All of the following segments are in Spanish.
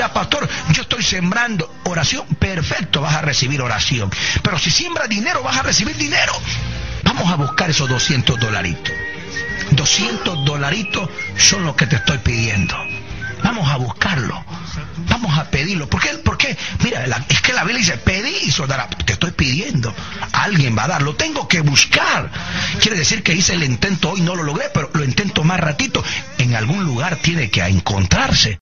mira, pastor, yo estoy sembrando oración. Perfecto, vas a recibir oración. Pero si siembras dinero, vas a recibir dinero. Vamos a buscar esos $200. $200 son los que te estoy pidiendo. Vamos a buscarlo. Vamos a pedirlo. ¿Por qué? Porque, mira, es que la Biblia dice, pedí y se os dará. Te estoy pidiendo. Alguien va a dar. Lo tengo que buscar. Quiere decir que hice el intento hoy, no lo logré, pero lo intento más ratito. En algún lugar tiene que encontrarse.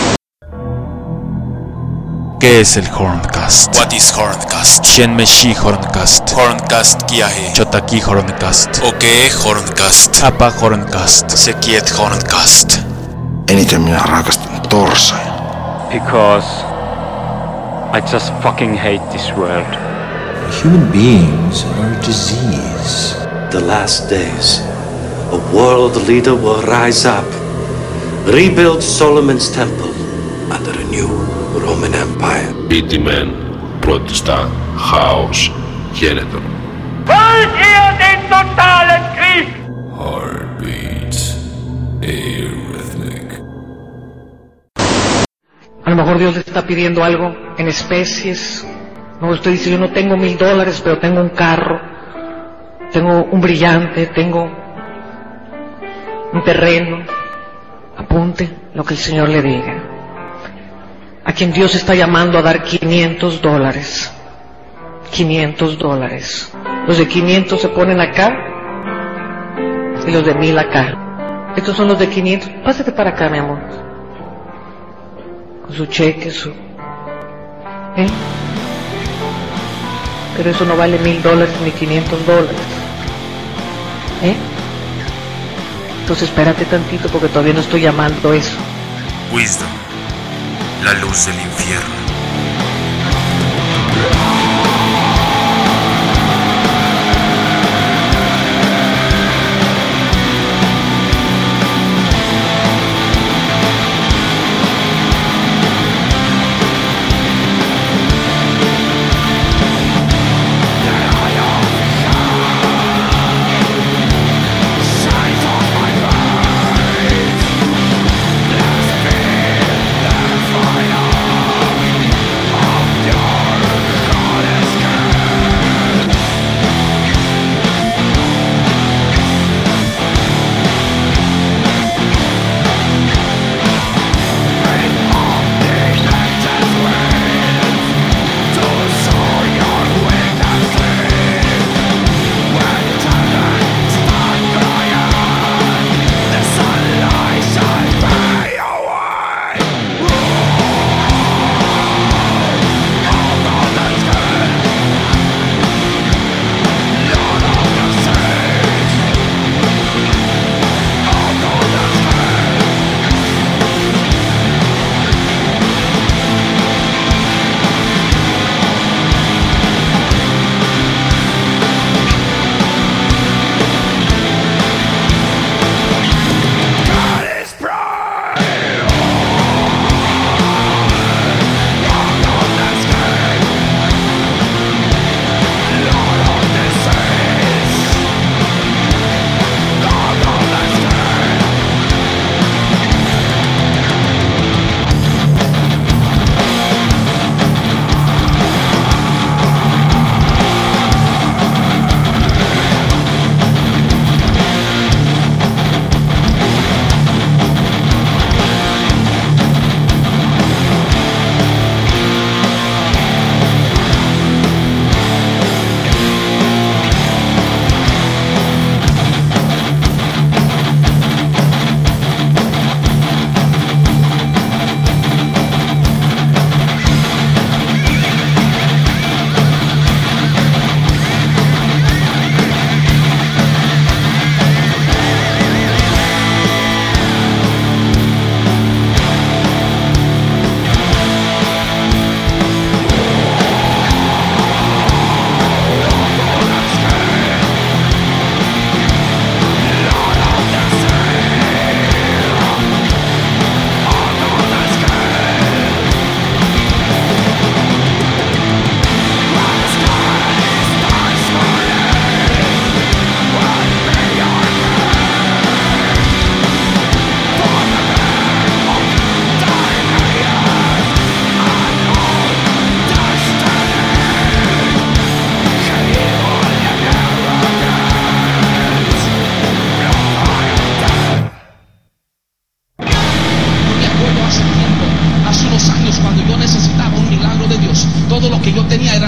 ¿Qué es el Horncast? What is Horncast? Shenmeshi Horncast. Horncast क्या है? Chotaki Horncast. Okei Horncast. Apa Horncast. Sekiet Horncast. Eniten minä rakastan torsoja. Because I just fucking hate this world. Human beings are a disease. The last days, a world leader will rise up, rebuild Solomon's temple under a new Roman Empire. Ήττιμεν πρώτιστα χάος γένετο. Wollt ihr den totalen Krieg? Heartbeats, arrhythmic. A lo mejor Dios le está pidiendo algo en especies. No, usted dice, yo no tengo $1,000, pero tengo un carro, tengo un brillante, tengo un terreno. Apunte lo que el Señor le diga. A quien Dios está llamando a dar $500. $500. Los de 500 se ponen acá y los de 1,000 acá. Estos son los de 500. Pásate para acá, mi amor. Con su cheque, Pero eso no vale $1,000 ni $500. Entonces espérate tantito porque todavía no estoy llamando eso. Wisdom, la luz del infierno.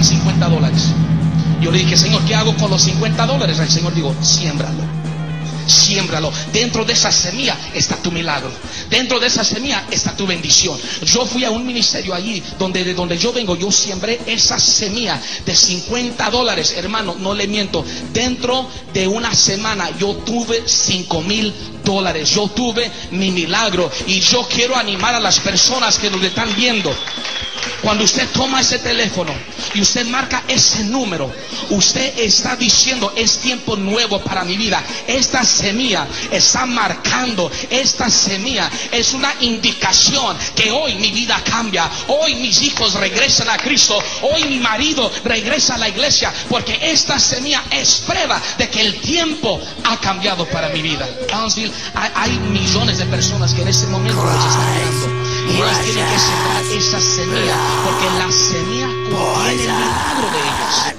eran $50. Yo le dije, Señor, ¿qué hago con los $50? El Señor dijo, siémbralo. Siémbralo. Dentro de esa semilla está tu milagro. Dentro de esa semilla está tu bendición. Yo fui a un ministerio allí de donde yo vengo. Yo sembré esa semilla de $50, hermano, no le miento. Dentro de una semana yo tuve $5,000. Yo tuve mi milagro. Y yo quiero animar a las personas que nos están viendo. Cuando usted toma ese teléfono y usted marca ese número, usted está diciendo, es tiempo nuevo para mi vida. Esta semilla está marcando, esta semilla es una indicación que hoy mi vida cambia. Hoy mis hijos regresan a Cristo. Hoy mi marido regresa a la iglesia, porque esta semilla es prueba de que el tiempo ha cambiado para mi vida. Brownsville, hay millones de personas que en este momento nos están viendo. Y ellos tienen que sembrar esa semilla, porque la semilla contiene el milagro de ellos.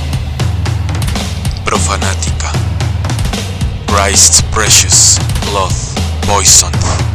Profanática. Christ's precious blood poisoned.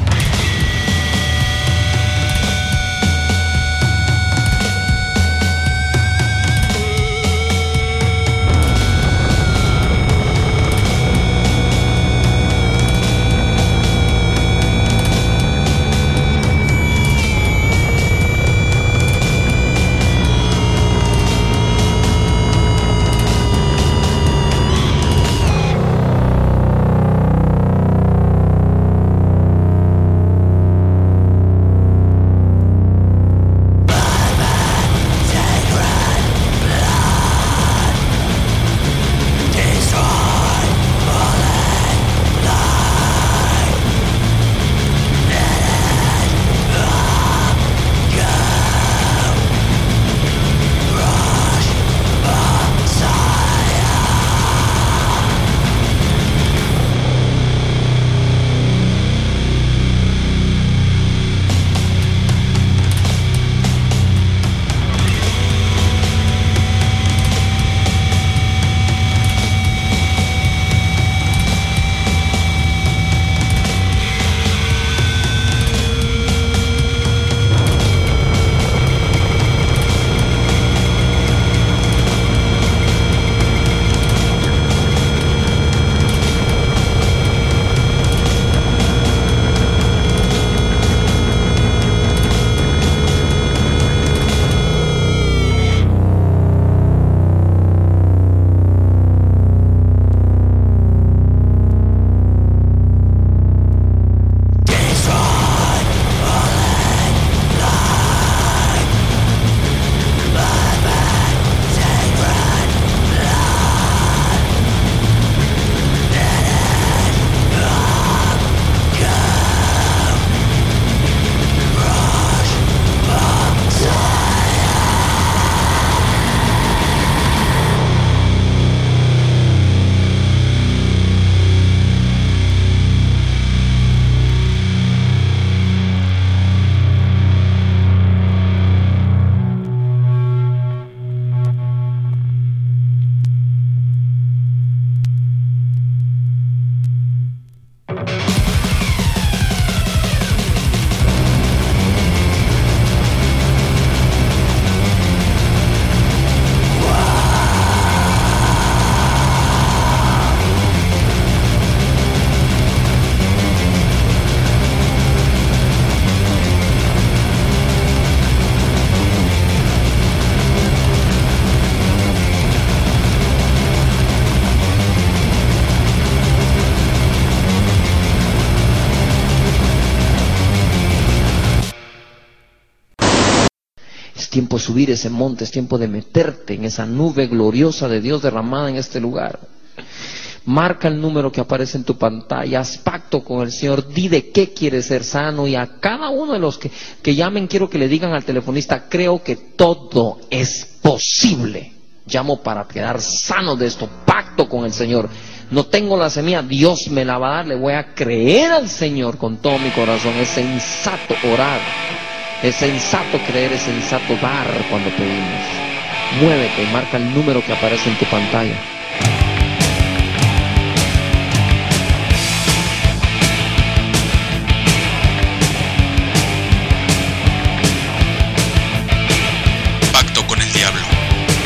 tiempo de subir ese monte, es tiempo de meterte en esa nube gloriosa de Dios derramada en este lugar. Marca el número que aparece en tu pantalla, haz pacto con el Señor, di de qué quieres ser sano, y a cada uno de los que llamen quiero que le digan al telefonista: creo que todo es posible. Llamo para quedar sano de esto, pacto con el Señor. No tengo la semilla, Dios me la va a dar, le voy a creer al Señor con todo mi corazón. Es sensato orar, es sensato creer, es sensato dar cuando pedimos. Muévete y marca el número que aparece en tu pantalla. Pacto con el diablo.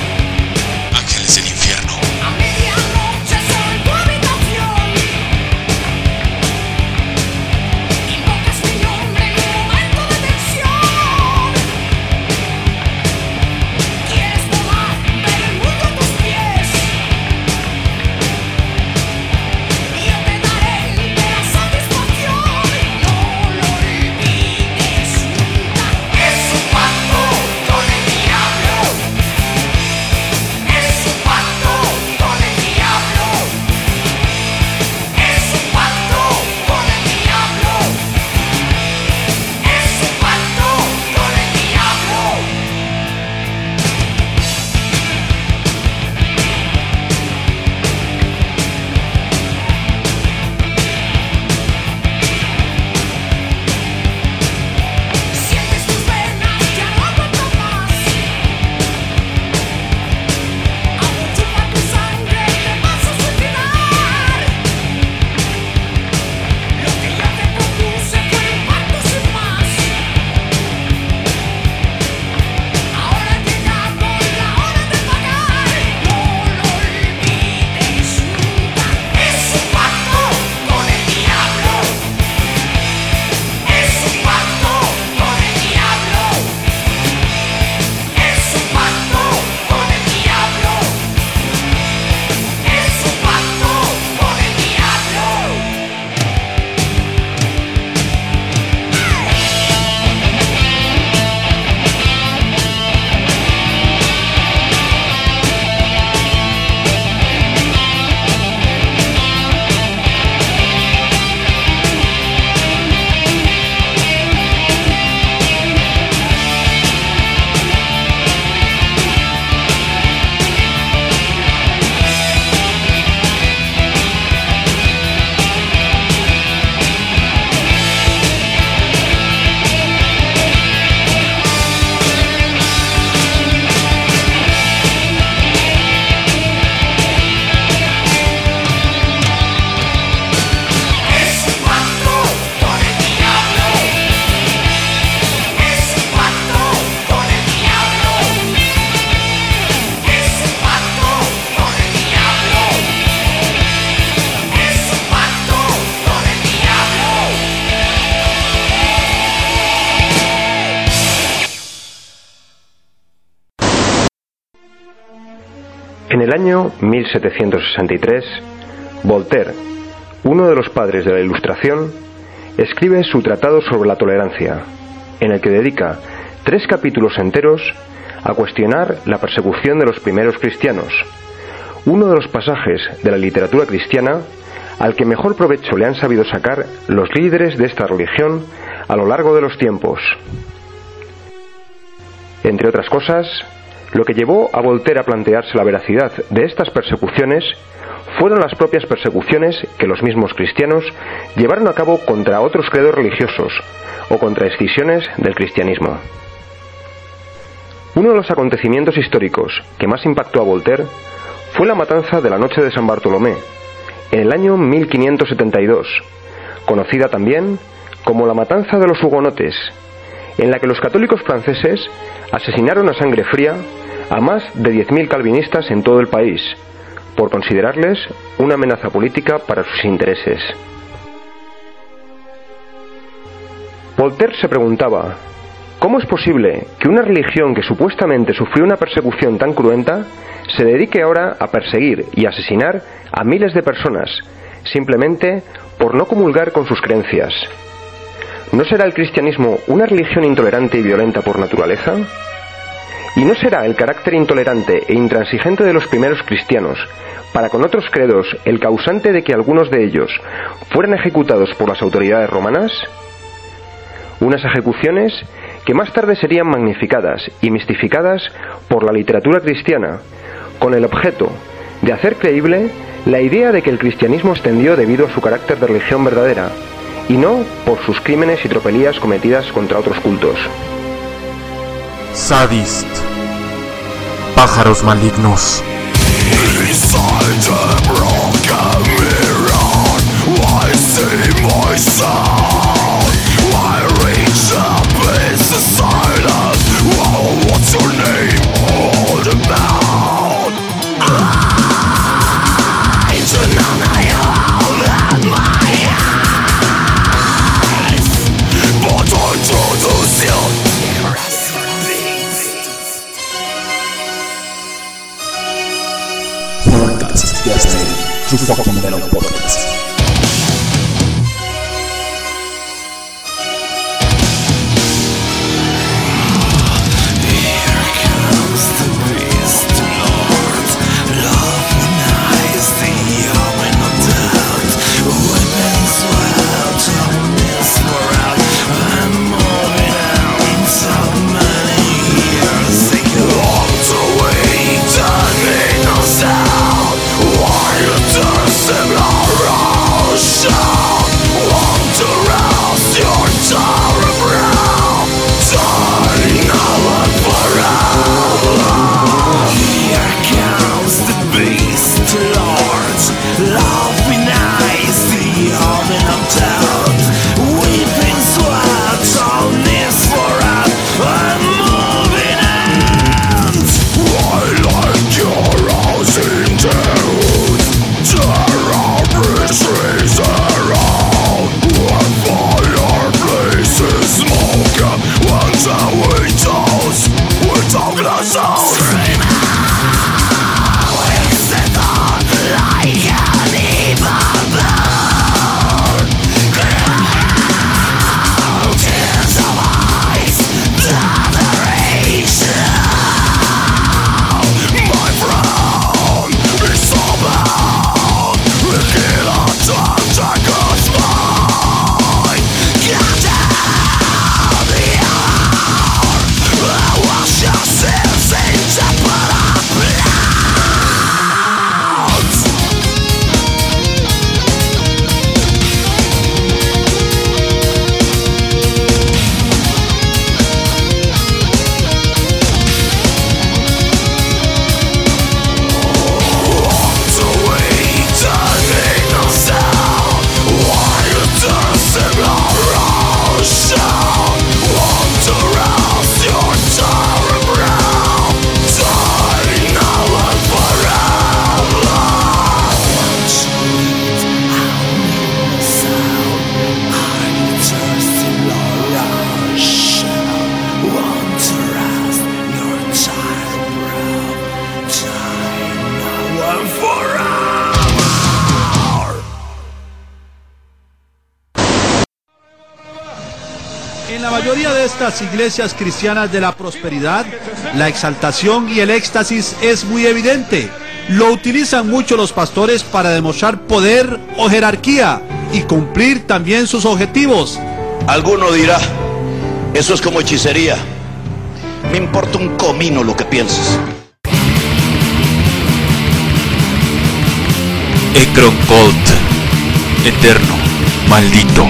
En el año 1763, Voltaire, uno de los padres de la Ilustración, escribe su Tratado sobre la Tolerancia, en el que dedica 3 capítulos enteros a cuestionar la persecución de los primeros cristianos, uno de los pasajes de la literatura cristiana al que mejor provecho le han sabido sacar los líderes de esta religión a lo largo de los tiempos. Entre otras cosas, lo que llevó a Voltaire a plantearse la veracidad de estas persecuciones fueron las propias persecuciones que los mismos cristianos llevaron a cabo contra otros credos religiosos o contra escisiones del cristianismo. Uno de los acontecimientos históricos que más impactó a Voltaire fue la matanza de la noche de San Bartolomé, en el año 1572, conocida también como la matanza de los hugonotes, en la que los católicos franceses asesinaron a sangre fría a más de 10.000 calvinistas en todo el país, por considerarles una amenaza política para sus intereses. Voltaire se preguntaba, ¿cómo es posible que una religión que supuestamente sufrió una persecución tan cruenta se dedique ahora a perseguir y asesinar a miles de personas, simplemente por no comulgar con sus creencias? ¿No será el cristianismo una religión intolerante y violenta por naturaleza? ¿Y no será el carácter intolerante e intransigente de los primeros cristianos para con otros credos el causante de que algunos de ellos fueran ejecutados por las autoridades romanas? Unas ejecuciones que más tarde serían magnificadas y mistificadas por la literatura cristiana, con el objeto de hacer creíble la idea de que el cristianismo extendió debido a su carácter de religión verdadera, y no por sus crímenes y tropelías cometidas contra otros cultos. Sadist. Pájaros malignos. True fucking metal podcast. Sembla mayoría de estas iglesias cristianas de la prosperidad, la exaltación y el éxtasis es muy evidente. Lo utilizan mucho los pastores para demostrar poder o jerarquía y cumplir también sus objetivos. Alguno dirá, eso es como hechicería. Me importa un comino lo que pienses. Ekron Colt, eterno, maldito.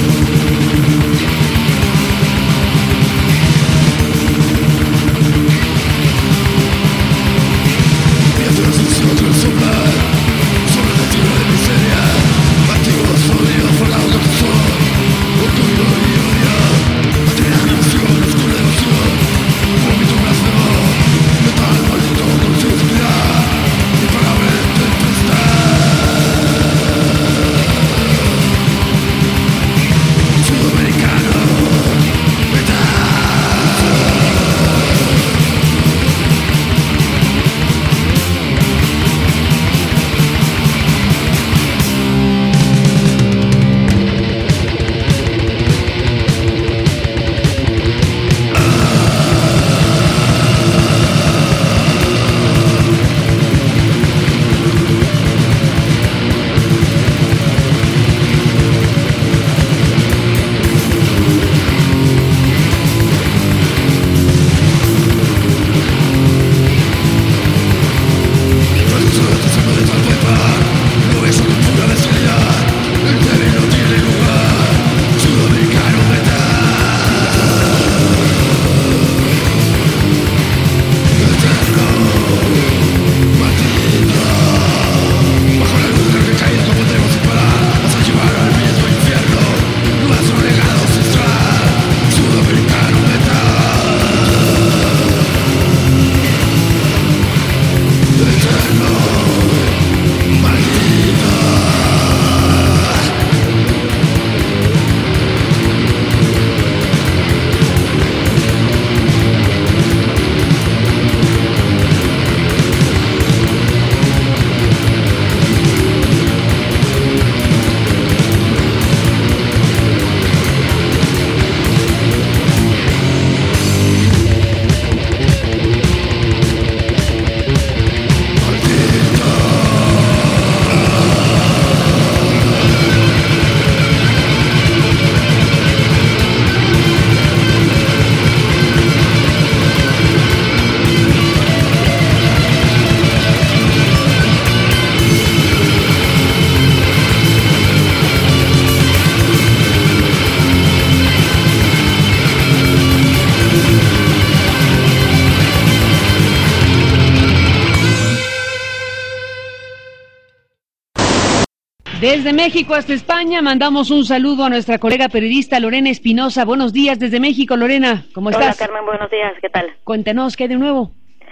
Desde México hasta España mandamos un saludo a nuestra colega periodista Lorena Espinosa. Buenos días desde México, Lorena, ¿cómo estás? Hola Carmen, buenos días, ¿qué tal? Cuéntanos, ¿qué hay de nuevo?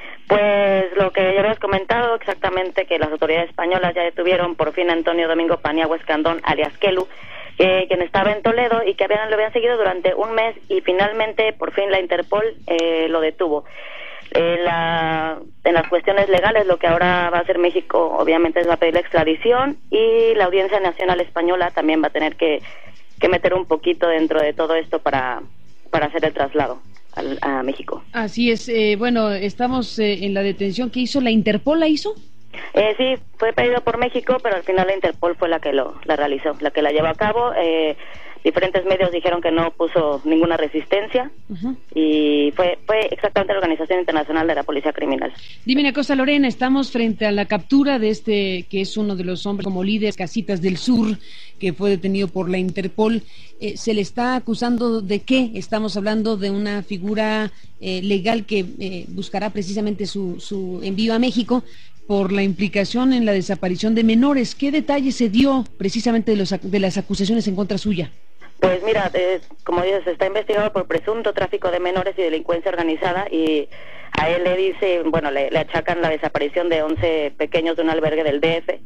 Pues lo que ya habías comentado exactamente, que las autoridades españolas ya detuvieron por fin a Antonio Domingo Paniagua Escandón, alias Kelu, quien estaba en Toledo y que lo habían seguido durante un mes y finalmente por fin la Interpol lo detuvo. En las cuestiones legales, lo que ahora va a hacer México obviamente es va a pedir la extradición y la Audiencia Nacional Española también va a tener que meter un poquito dentro de todo esto para hacer el traslado a México. Así es, bueno, estamos en la detención que hizo la Interpol, ¿la hizo? Sí, fue pedido por México, pero al final la Interpol fue la que la realizó, la que la llevó a cabo. Diferentes medios dijeron que no puso ninguna resistencia y fue exactamente la Organización Internacional de la Policía Criminal. Dime una cosa, Lorena, estamos frente a la captura de este que es uno de los hombres como líder Casitas del Sur, que fue detenido por la Interpol. ¿Se le está acusando de qué? Estamos hablando de una figura legal que buscará precisamente su envío a México por la implicación en la desaparición de menores. ¿Qué detalles se dio precisamente de las acusaciones en contra suya? Pues mira, como dices, está investigado por presunto tráfico de menores y delincuencia organizada y a él le achacan la desaparición de 11 pequeños de un albergue del DF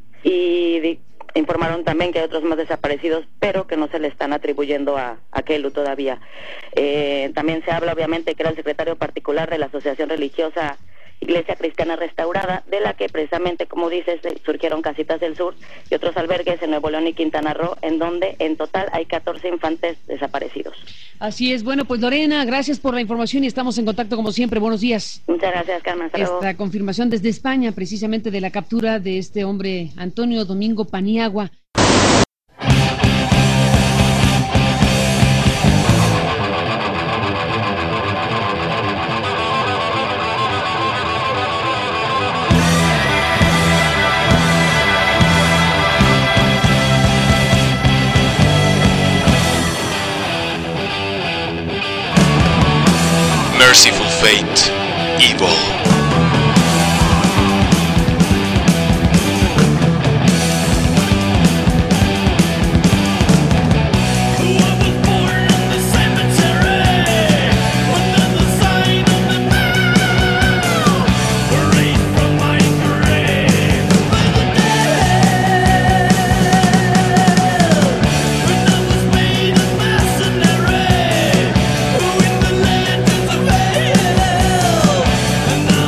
y informaron también que hay otros más desaparecidos, pero que no se le están atribuyendo a Kelu todavía. También se habla obviamente que era el secretario particular de la asociación religiosa iglesia cristiana restaurada, de la que precisamente, como dices, surgieron Casitas del Sur y otros albergues en Nuevo León y Quintana Roo, en donde en total hay 14 infantes desaparecidos. Así es. Bueno, pues Lorena, gracias por la información y estamos en contacto como siempre. Buenos días. Muchas gracias, Carmen. Hasta luego. Esta confirmación desde España, precisamente de la captura de este hombre, Antonio Domingo Paniagua. Merciful Fate, Evil. And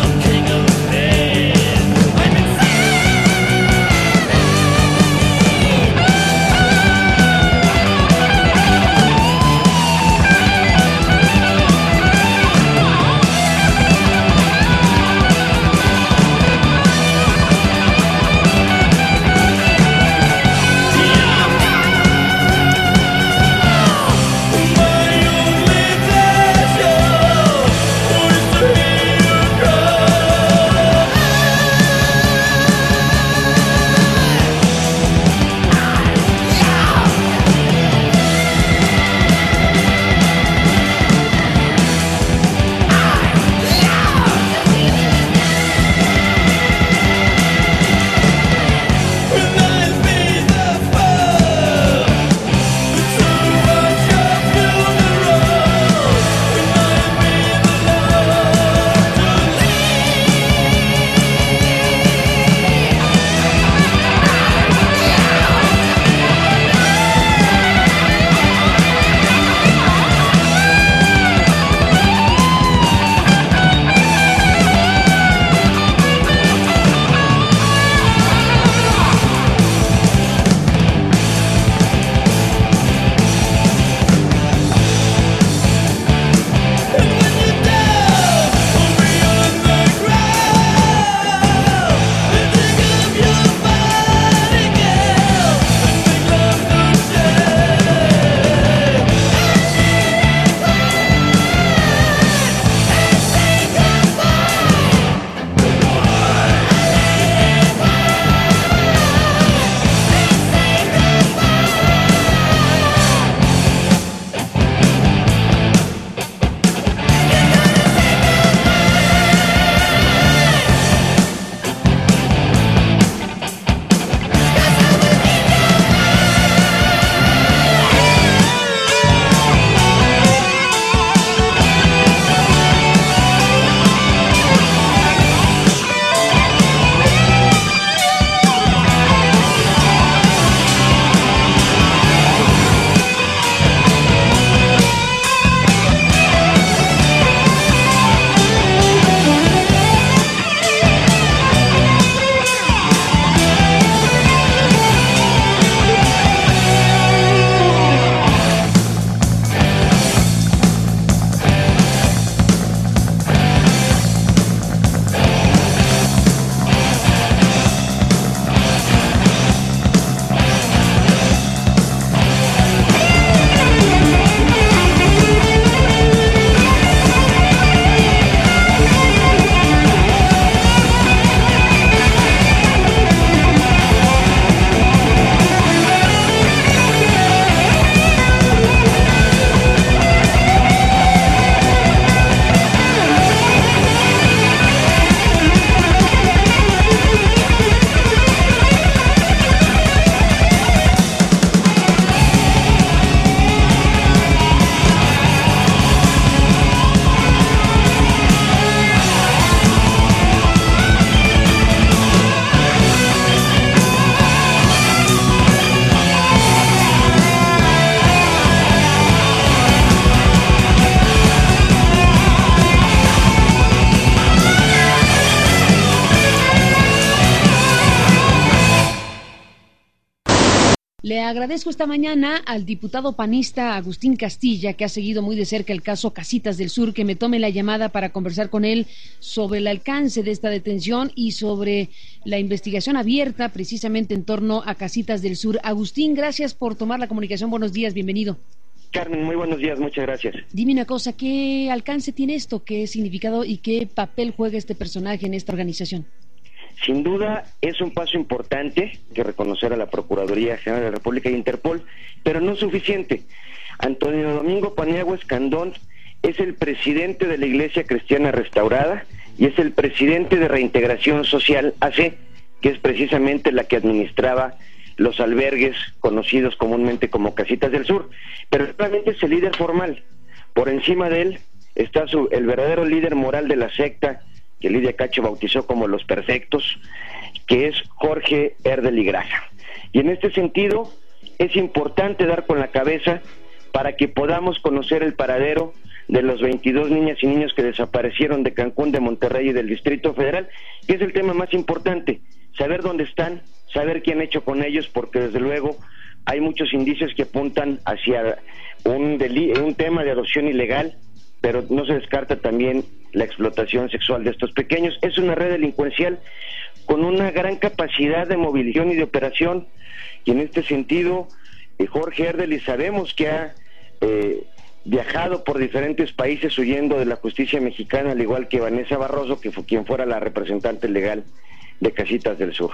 Le agradezco esta mañana al diputado panista Agustín Castilla, que ha seguido muy de cerca el caso Casitas del Sur, que me tome la llamada para conversar con él sobre el alcance de esta detención y sobre la investigación abierta precisamente en torno a Casitas del Sur. Agustín, gracias por tomar la comunicación. Buenos días, bienvenido. Carmen, muy buenos días, muchas gracias. Dime una cosa, ¿qué alcance tiene esto? ¿Qué significado y qué papel juega este personaje en esta organización? Sin duda es un paso importante que reconocer a la Procuraduría General de la República y Interpol, pero no suficiente. Antonio Domingo Paniagua Escandón es el presidente de la Iglesia Cristiana Restaurada y es el presidente de Reintegración Social AC, que es precisamente la que administraba los albergues conocidos comúnmente como Casitas del Sur, pero realmente es el líder formal. Por encima de él está el verdadero líder moral de la secta, que Lidia Cacho bautizó como los perfectos, que es Jorge Erdel y Granja. Y en este sentido es importante dar con la cabeza para que podamos conocer el paradero de los 22 niñas y niños que desaparecieron de Cancún, de Monterrey y del Distrito Federal, que es el tema más importante, saber dónde están, saber qué han hecho con ellos, porque desde luego hay muchos indicios que apuntan hacia un tema de adopción ilegal, pero no se descarta también la explotación sexual de estos pequeños. Es una red delincuencial con una gran capacidad de movilización y de operación, y en este sentido Jorge Erdel, y sabemos que ha viajado por diferentes países huyendo de la justicia mexicana, al igual que Vanessa Barroso, que fue quien fuera la representante legal de Casitas del Sur.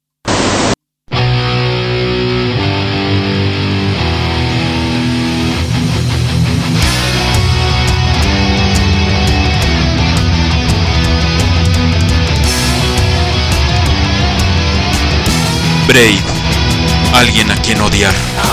Brave, alguien a quien odiar.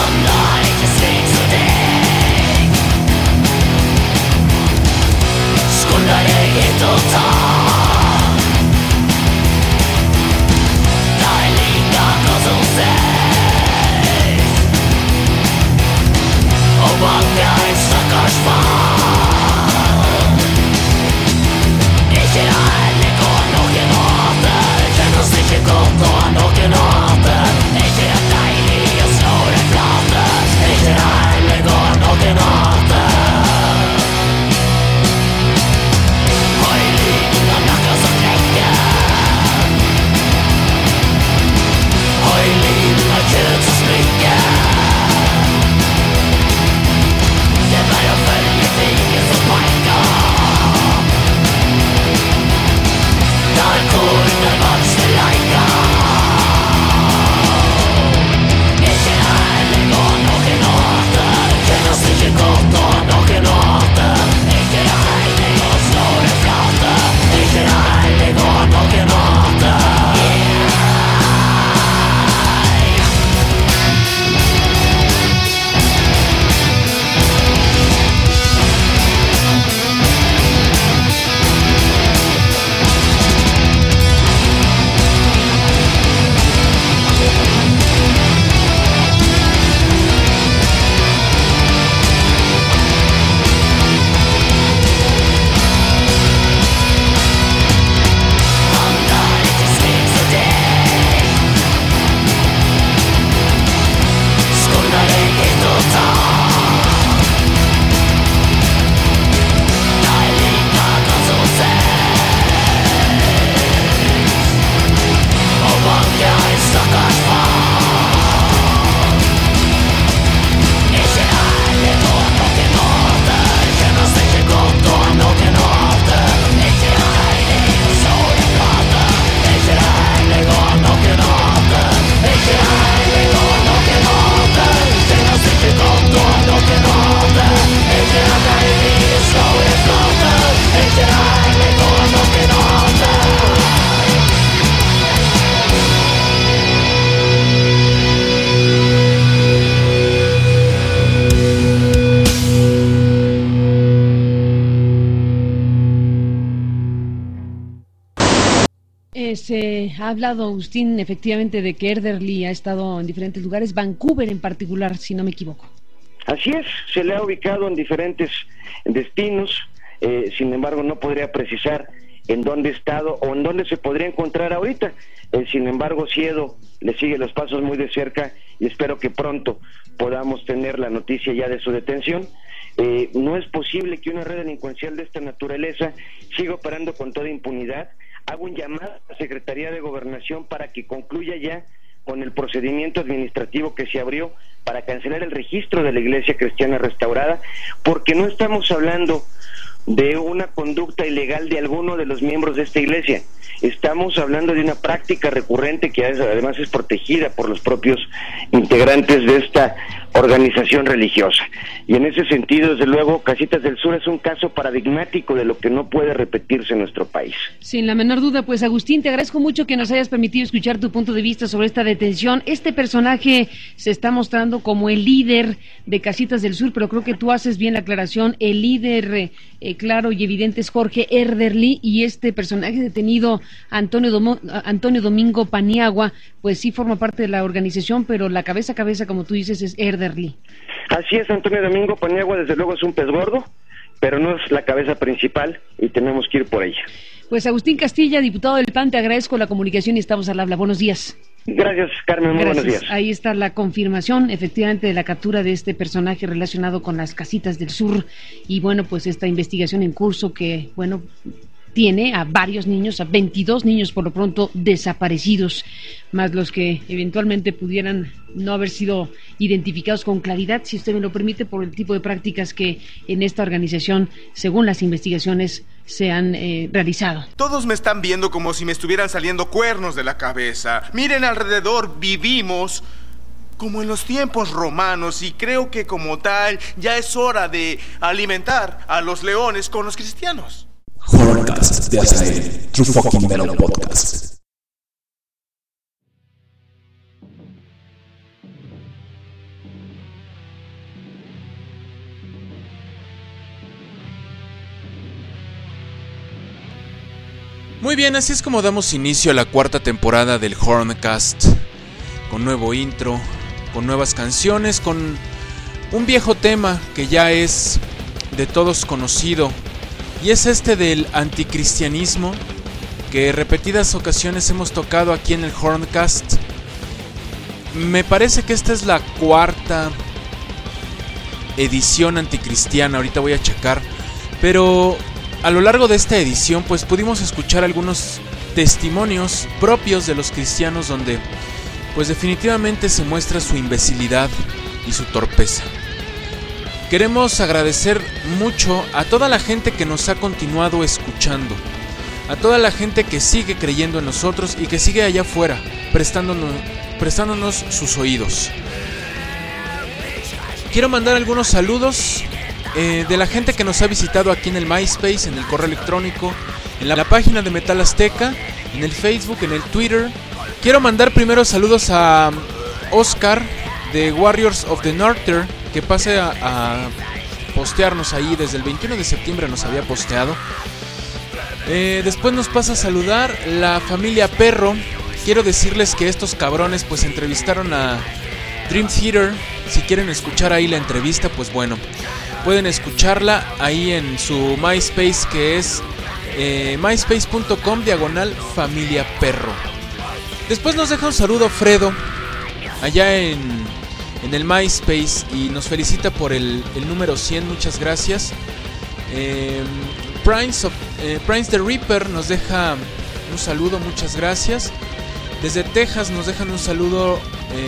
Se ha hablado, Agustín, efectivamente de que Erdely ha estado en diferentes lugares, Vancouver en particular, si no me equivoco. Así es, se le ha ubicado en diferentes destinos, sin embargo no podría precisar en dónde ha estado o en dónde se podría encontrar ahorita. Sin embargo, Siedo le sigue los pasos muy de cerca y espero que pronto podamos tener la noticia ya de su detención. No es posible que una red delincuencial de esta naturaleza siga operando con toda impunidad. Hago un llamado a la Secretaría de Gobernación para que concluya ya con el procedimiento administrativo que se abrió para cancelar el registro de la Iglesia Cristiana Restaurada, porque no estamos hablando de una conducta ilegal de alguno de los miembros de esta iglesia. Estamos hablando de una práctica recurrente que además es protegida por los propios integrantes de esta organización religiosa. Y en ese sentido, desde luego, Casitas del Sur es un caso paradigmático de lo que no puede repetirse en nuestro país. Sin la menor duda, pues Agustín, te agradezco mucho que nos hayas permitido escuchar tu punto de vista sobre esta detención. Este personaje se está mostrando como el líder de Casitas del Sur, pero creo que tú haces bien la aclaración. El líder claro y evidente es Jorge Erderly, y este personaje detenido, Antonio Domingo Paniagua, pues sí forma parte de la organización, pero la cabeza a cabeza, como tú dices, es Erderly. Así es, Antonio Domingo Paniagua desde luego es un pez gordo, pero no es la cabeza principal y tenemos que ir por ella. Pues Agustín Castilla, diputado del PAN, te agradezco la comunicación y estamos al habla. Buenos días. Gracias, Carmen, muy buenos días. Ahí está la confirmación, efectivamente, de la captura de este personaje relacionado con las Casitas del Sur, y bueno, pues esta investigación en curso que, bueno, tiene a varios niños, a 22 niños por lo pronto desaparecidos, más los que eventualmente pudieran no haber sido identificados con claridad, si usted me lo permite, por el tipo de prácticas que en esta organización, según las investigaciones, se han realizado. Todos me están viendo como si me estuvieran saliendo cuernos de la cabeza. Miren alrededor, vivimos como en los tiempos romanos, y creo que como tal ya es hora de alimentar a los leones con los cristianos. Horrorcast de Azael, True Fucking Metal Podcast. Muy bien, así es como damos inicio a la cuarta temporada del Horrorcast, con nuevo intro, con nuevas canciones, con un viejo tema que ya es de todos conocido, y es este del anticristianismo, que repetidas ocasiones hemos tocado aquí en el Horrorcast. Me parece que esta es la cuarta edición anticristiana, ahorita voy a checar, pero a lo largo de esta edición pues pudimos escuchar algunos testimonios propios de los cristianos donde pues definitivamente se muestra su imbecilidad y su torpeza. Queremos agradecer mucho a toda la gente que nos ha continuado escuchando, a toda la gente que sigue creyendo en nosotros y que sigue allá afuera, prestándonos sus oídos. Quiero mandar algunos saludos de la gente que nos ha visitado aquí en el MySpace, en el correo electrónico, en la página de Metal Azteca, en el Facebook, en el Twitter. Quiero mandar primero saludos a Oscar de Warriors of the Norther, que pase a postearnos ahí. Desde el 21 de septiembre nos había posteado. Después nos pasa a saludar la familia Perro. Quiero decirles que estos cabrones pues entrevistaron a Dream Theater. Si quieren escuchar ahí la entrevista, pues bueno, pueden escucharla ahí en su MySpace, que es myspace.com/familia Perro. Después nos deja un saludo Fredo allá en el MySpace y nos felicita por el número 100, muchas gracias. Prince the Reaper nos deja un saludo, muchas gracias. Desde Texas nos dejan un saludo,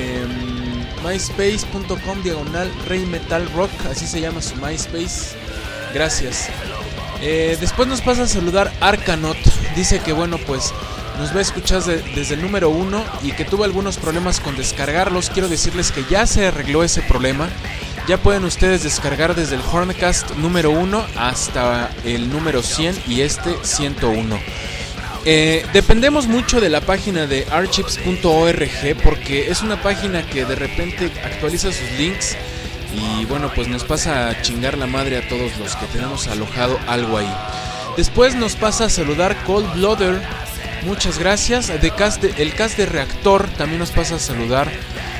myspace.com/Rey Metal Rock, así se llama su MySpace, gracias. Después nos pasa a saludar Arcanot, dice que bueno pues nos va a escuchar desde el número 1 y que tuvo algunos problemas con descargarlos. Quiero decirles que ya se arregló ese problema. Ya pueden ustedes descargar desde el Horrorcast número 1 hasta el número 100 y este 101. Dependemos mucho de la página de archives.org porque es una página que de repente actualiza sus links y bueno pues nos pasa a chingar la madre a todos los que tenemos alojado algo ahí. Después nos pasa a saludar Cold Blooded, muchas gracias. El cast de Reactor también nos pasa a saludar.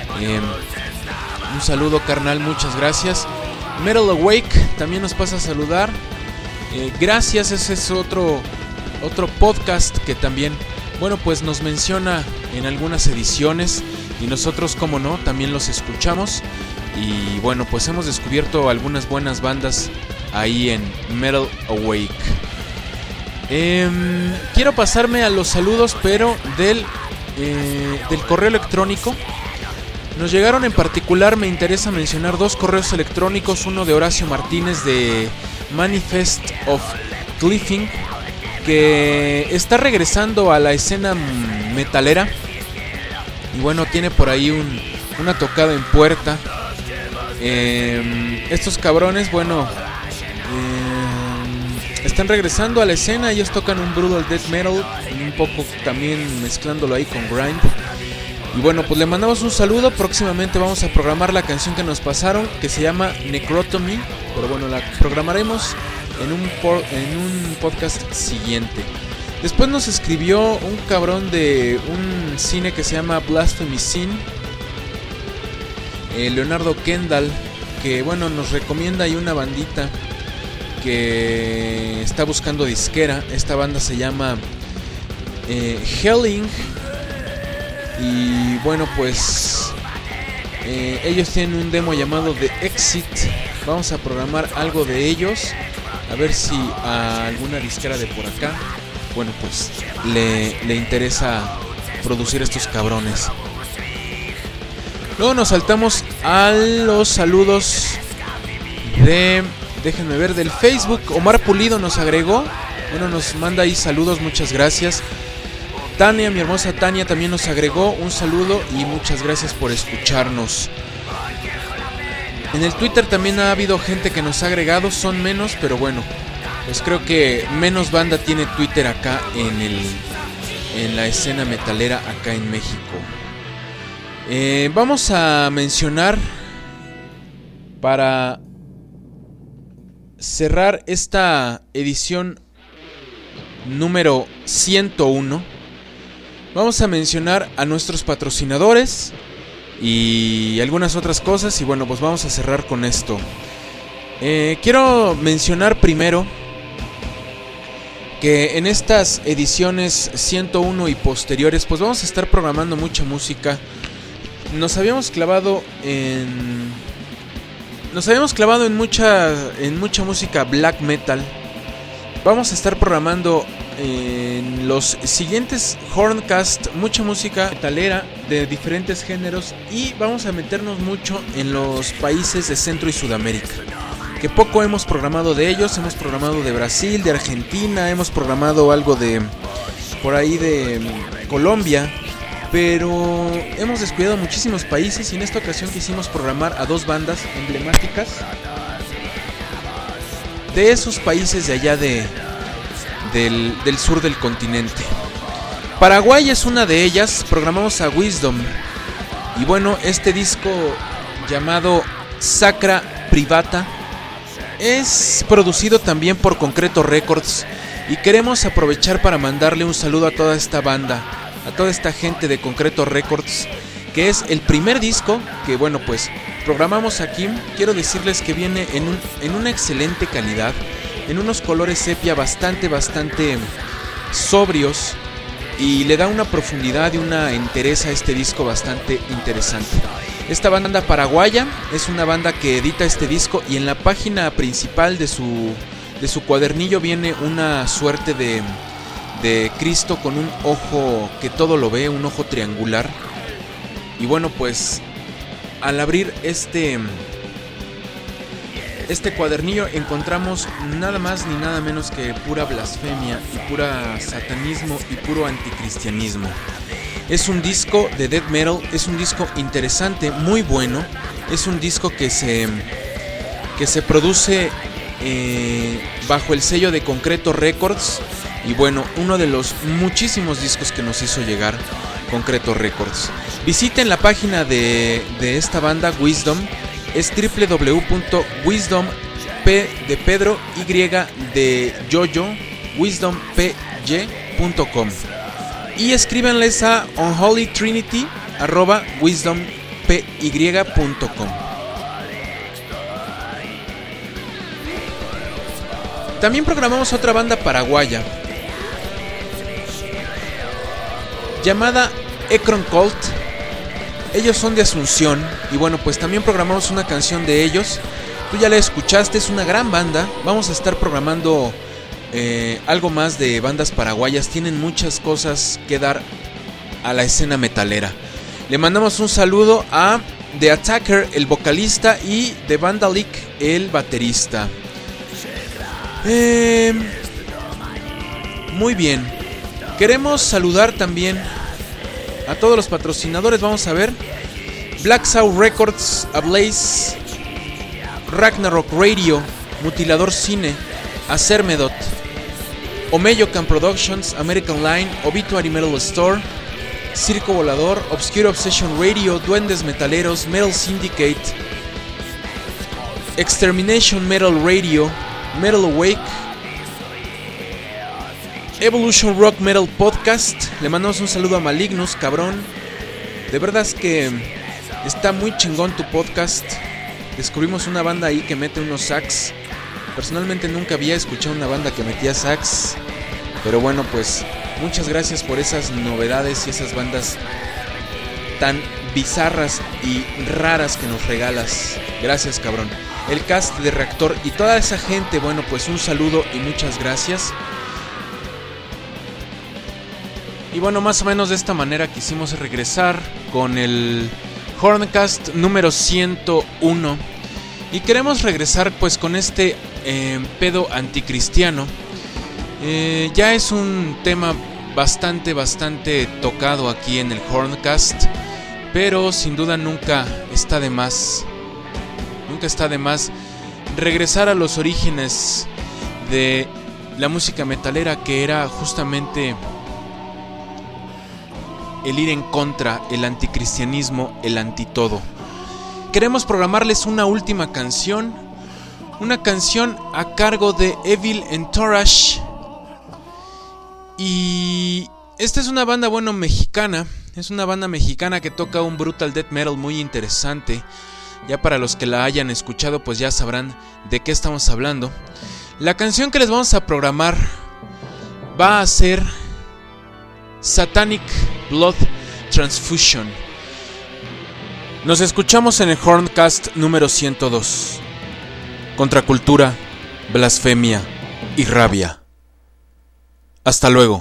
Un saludo carnal, muchas gracias. Metal Awake también nos pasa a saludar. Gracias, ese es otro otro podcast que también, bueno, pues nos menciona en algunas ediciones y nosotros, como no, también los escuchamos. Y bueno, pues hemos descubierto algunas buenas bandas ahí en Metal Awake. Quiero pasarme a los saludos, pero del correo electrónico. Nos llegaron, en particular me interesa mencionar 2 correos electrónicos. Uno de Horacio Martínez de Manifest of Cliffing, que está regresando a la escena metalera. Y bueno, tiene por ahí una tocada en puerta. Estos cabrones, bueno, están regresando a la escena. Ellos tocan un brutal death metal, un poco también mezclándolo ahí con grind. Y bueno, pues le mandamos un saludo. Próximamente vamos a programar la canción que nos pasaron, que se llama Necrotomy, pero bueno, la programaremos en un podcast siguiente. Después nos escribió un cabrón de un cine que se llama Blasphemy Scene, Leonardo Kendall, que bueno, nos recomienda ahí una bandita que está buscando disquera. Esta banda se llama Helling. Y bueno, pues ellos tienen un demo llamado The Exit. Vamos a programar algo de ellos, a ver si a alguna disquera de por acá, bueno, pues le interesa producir estos cabrones. Luego nos saltamos a los saludos déjenme ver, del Facebook. Omar Pulido nos agregó, bueno, nos manda ahí saludos, muchas gracias. Tania, mi hermosa Tania, también nos agregó un saludo y muchas gracias por escucharnos. En el Twitter también ha habido gente que nos ha agregado, son menos, pero bueno, pues creo que menos banda tiene Twitter acá en la escena metalera acá en México. Vamos a mencionar, para cerrar esta edición número 101, vamos a mencionar a nuestros patrocinadores y algunas otras cosas. Y bueno, pues vamos a cerrar con esto. Quiero mencionar primero que en estas ediciones 101 y posteriores, pues vamos a estar programando mucha música. Nos habíamos clavado en mucha música black metal. Vamos a estar programando en los siguientes Horncast mucha música metalera de diferentes géneros, y vamos a meternos mucho en los países de Centro y Sudamérica, que poco hemos programado de ellos. Hemos programado de Brasil, de Argentina, hemos programado algo de por ahí de Colombia, pero hemos descuidado muchísimos países, y en esta ocasión quisimos programar a 2 bandas emblemáticas de esos países de allá del sur del continente. Paraguay es una de ellas. Programamos a Wisdom, y bueno, este disco llamado Sacra Privata es producido también por Concreto Records, y queremos aprovechar para mandarle un saludo a toda esta banda, a toda esta gente de Concreto Records, que es el primer disco que, bueno, pues programamos aquí. Quiero decirles que viene en una excelente calidad, en unos colores sepia bastante sobrios, y le da una profundidad y una entereza a este disco bastante interesante. Esta banda paraguaya es una banda que edita este disco, y en la página principal de su cuadernillo viene una suerte de Cristo con un ojo que todo lo ve, un ojo triangular. Y bueno, pues al abrir este cuadernillo encontramos nada más ni nada menos que pura blasfemia y pura satanismo y puro anticristianismo. Es un disco de death metal, es un disco interesante, muy bueno. Es un disco que se produce bajo el sello de Concreto Records, y bueno, uno de los muchísimos discos que nos hizo llegar Concreto Records. Visiten la página de esta banda Wisdom. Es www.wisdom, P de Pedro, Y de Yoyo, wisdompy.com, y escríbanles a unholytrinity@wisdompy.com. También programamos otra banda paraguaya llamada Ekron Cult. Ellos son de Asunción y bueno, pues también programamos una canción de ellos. Tú ya la escuchaste, es una gran banda. Vamos a estar programando algo más de bandas paraguayas. Tienen muchas cosas que dar a la escena metalera. Le mandamos un saludo a The Attacker, el vocalista, y The Vandalic, el baterista. Muy bien. Queremos saludar también a todos los patrocinadores. Vamos a ver: Black Soul Records, Ablaze, Ragnarok Radio, Mutilador Cine, Acermedot, Omeyocan Productions, American Line, Obituary Metal Store, Circo Volador, Obscure Obsession Radio, Duendes Metaleros, Metal Syndicate, Extermination Metal Radio, Metal Awake, Evolution Rock Metal Podcast. Le mandamos un saludo a Malignus, cabrón. De verdad es que está muy chingón tu podcast. Descubrimos una banda ahí que mete unos sax. Personalmente nunca había escuchado una banda que metía sax. Pero bueno, pues muchas gracias por esas novedades y esas bandas tan bizarras y raras que nos regalas. Gracias, cabrón. El cast de Reactor y toda esa gente, bueno, pues un saludo y muchas gracias. Y bueno, más o menos de esta manera quisimos regresar con el Horncast número 101. Y queremos regresar pues con este pedo anticristiano. Ya es un tema bastante tocado aquí en el Horncast, pero sin duda nunca está de más regresar a los orígenes de la música metalera, que era justamente el ir en contra, el anticristianismo, el antitodo. Queremos programarles una última canción, una canción a cargo de Evil Entourage. Y esta es una banda, bueno, mexicana. Es una banda mexicana que toca un brutal death metal muy interesante. Ya para los que la hayan escuchado, pues ya sabrán de qué estamos hablando. La canción que les vamos a programar va a ser Satanic Blood Transfusion. Nos escuchamos en el Horncast número 102. Contracultura, blasfemia y rabia. Hasta luego.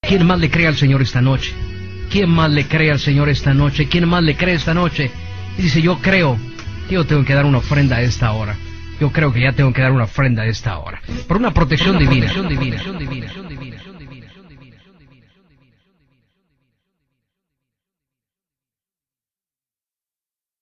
¿Quién más le cree al Señor esta noche? ¿Quién más le cree al Señor esta noche? ¿Quién más le cree esta noche? Y dice, yo creo que yo tengo que dar una ofrenda a esta hora. Yo creo que ya tengo que dar una ofrenda a esta hora. Por una protección divina.